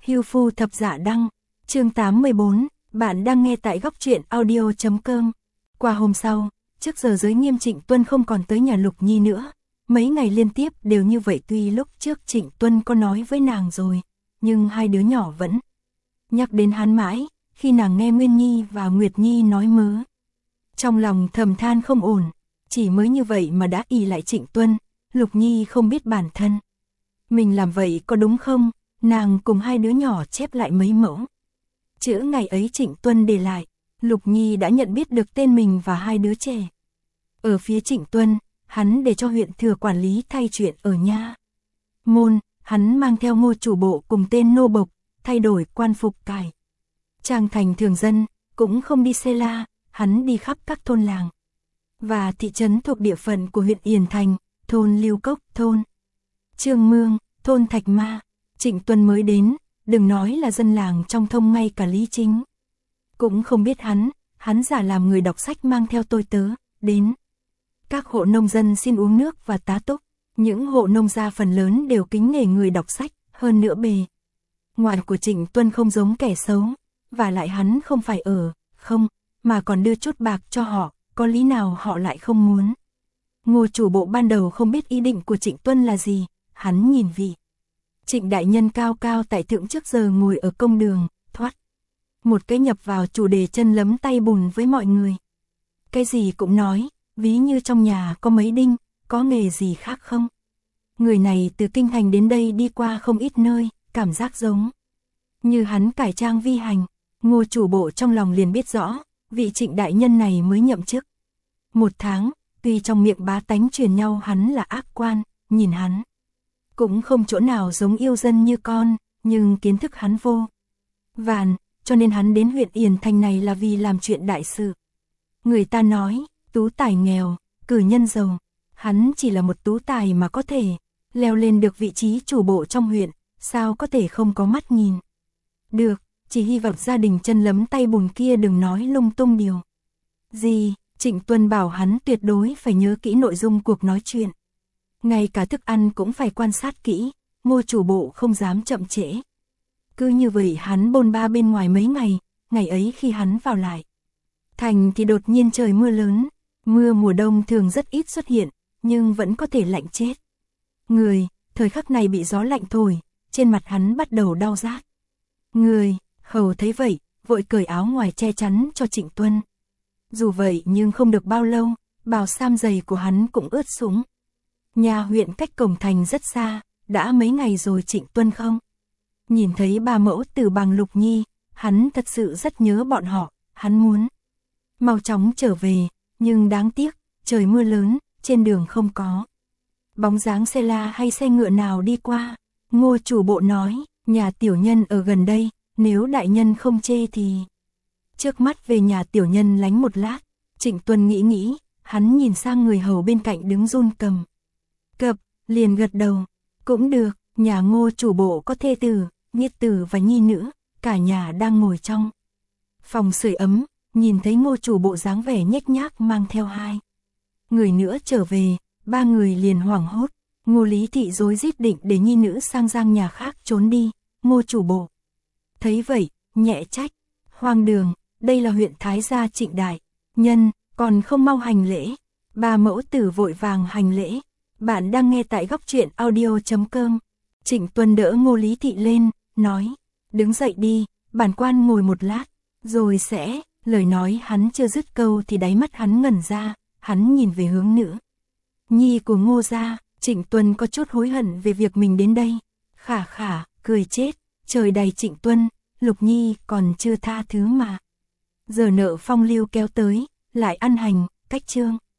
Hưu phu thập dạ đăng, chương 84, bạn đang nghe tại góc truyện audio.com. Qua hôm sau, trước giờ giới nghiêm Trịnh Tuân không còn tới nhà Lục Nhi nữa. Mấy ngày liên tiếp đều như vậy, tuy lúc trước Trịnh Tuân có nói với nàng rồi, nhưng hai đứa nhỏ vẫn nhắc đến hắn mãi, khi nàng nghe Nguyên Nhi và Nguyệt Nhi nói mớ. Trong lòng thầm than không ổn, chỉ mới như vậy mà đã ỷ lại Trịnh Tuân. Lục Nhi không biết bản thân mình làm vậy có đúng không, nàng cùng hai đứa nhỏ chép lại mấy mẫu chữ ngày ấy Trịnh Tuân để lại. Lục Nhi đã nhận biết được tên mình và hai đứa trẻ. Ở phía Trịnh Tuân, hắn để cho huyện thừa quản lý thay chuyện ở nha môn, hắn mang theo Ngô chủ bộ cùng tên nô bộc, thay đổi quan phục cải trang thành thường dân, cũng không đi xe la, hắn đi khắp các thôn làng và thị trấn thuộc địa phận của huyện Yền Thành, thôn Lưu Cốc, thôn Trương Mương, thôn Thạch Ma. Trịnh Tuân mới đến, đừng nói là dân làng trong thông, ngay cả Lý Chính cũng không biết hắn giả làm người đọc sách mang theo tôi tớ, đến các hộ nông dân xin uống nước và tá túc. Những hộ nông gia phần lớn đều kính nể người đọc sách, hơn nữa bề ngoài của Trịnh Tuân không giống kẻ xấu, và lại hắn không phải không, mà còn đưa chút bạc cho họ, có lý nào họ lại không muốn. Ngô chủ bộ ban đầu không biết ý định của Trịnh Tuân là gì, hắn nhìn vị Trịnh đại nhân cao cao tại thượng trước giờ ngồi ở công đường, thoát một cái nhập vào chủ đề chân lấm tay bùn với mọi người. Cái gì cũng nói, ví như trong nhà có mấy đinh, có nghề gì khác không. Người này từ kinh thành đến đây đi qua không ít nơi, cảm giác giống như hắn cải trang vi hành. Ngô chủ bộ trong lòng liền biết rõ, vị Trịnh đại nhân này mới nhậm chức 1 tháng, tuy trong miệng bá tánh truyền nhau hắn là ác quan, nhìn hắn cũng không chỗ nào giống yêu dân như con, nhưng kiến thức hắn vô vàn, cho nên hắn đến huyện Yền Thành này là vì làm chuyện đại sự. Người ta nói, tú tài nghèo, cử nhân giàu, hắn chỉ là một tú tài mà có thể leo lên được vị trí chủ bộ trong huyện, sao có thể không có mắt nhìn. Được, chỉ hy vọng gia đình chân lấm tay bùn kia đừng nói lung tung điều gì. Trịnh Tuân bảo hắn tuyệt đối phải nhớ kỹ nội dung cuộc nói chuyện. Ngay cả thức ăn cũng phải quan sát kỹ, Ngô chủ bộ không dám chậm trễ. Cứ như vậy hắn bôn ba bên ngoài mấy ngày, ngày ấy khi hắn vào lại thành thì đột nhiên trời mưa lớn. Mưa mùa đông thường rất ít xuất hiện, nhưng vẫn có thể lạnh chết người. Thời khắc này bị gió lạnh thổi, trên mặt hắn bắt đầu đau rát người. Hầu thấy vậy, vội cởi áo ngoài che chắn cho Trịnh Tuân. Dù vậy nhưng không được bao lâu, bào sam giày của hắn cũng ướt sũng. Nhà huyện cách cổng thành rất xa, đã mấy ngày rồi Trịnh Tuân không nhìn thấy bà mẫu Tử bằng Lục Nhi, hắn thật sự rất nhớ bọn họ, hắn muốn mau chóng trở về, nhưng đáng tiếc, trời mưa lớn, trên đường không có bóng dáng xe la hay xe ngựa nào đi qua. Ngô chủ bộ nói, nhà tiểu nhân ở gần đây, nếu đại nhân không chê thì trước mắt về nhà tiểu nhân lánh một lát. Trịnh Tuân nghĩ, hắn nhìn sang người hầu bên cạnh đứng run cầm cập, liền gật đầu, cũng được. Nhà Ngô chủ bộ có thê tử, nghiệt tử và nhi nữ, cả nhà đang ngồi trong phòng sưởi ấm, nhìn thấy Ngô chủ bộ dáng vẻ nhếch nhác mang theo hai người nữa trở về, ba người liền hoảng hốt. Ngô Lý Thị rối rít định để nhi nữ sang giang nhà khác trốn đi. Ngô chủ bộ thấy vậy, nhẹ trách, hoang đường, đây là huyện Thái gia Trịnh đại nhân, còn không mau hành lễ. Ba mẫu tử vội vàng hành lễ. Bạn đang nghe tại góc truyện audio.com. Trịnh Tuân đỡ Ngô Lý Thị lên, nói, đứng dậy đi, bản quan ngồi một lát, rồi sẽ. Lời nói hắn chưa dứt câu thì đáy mắt hắn ngẩn ra, hắn nhìn về hướng nữ nhi của Ngô gia. Trịnh Tuân có chút hối hận về việc mình đến đây. Khả khả, cười chết, trời đầy Trịnh Tuân, Lục Nhi còn chưa tha thứ mà. Giờ nợ phong lưu kéo tới, lại ăn hành, cách chương.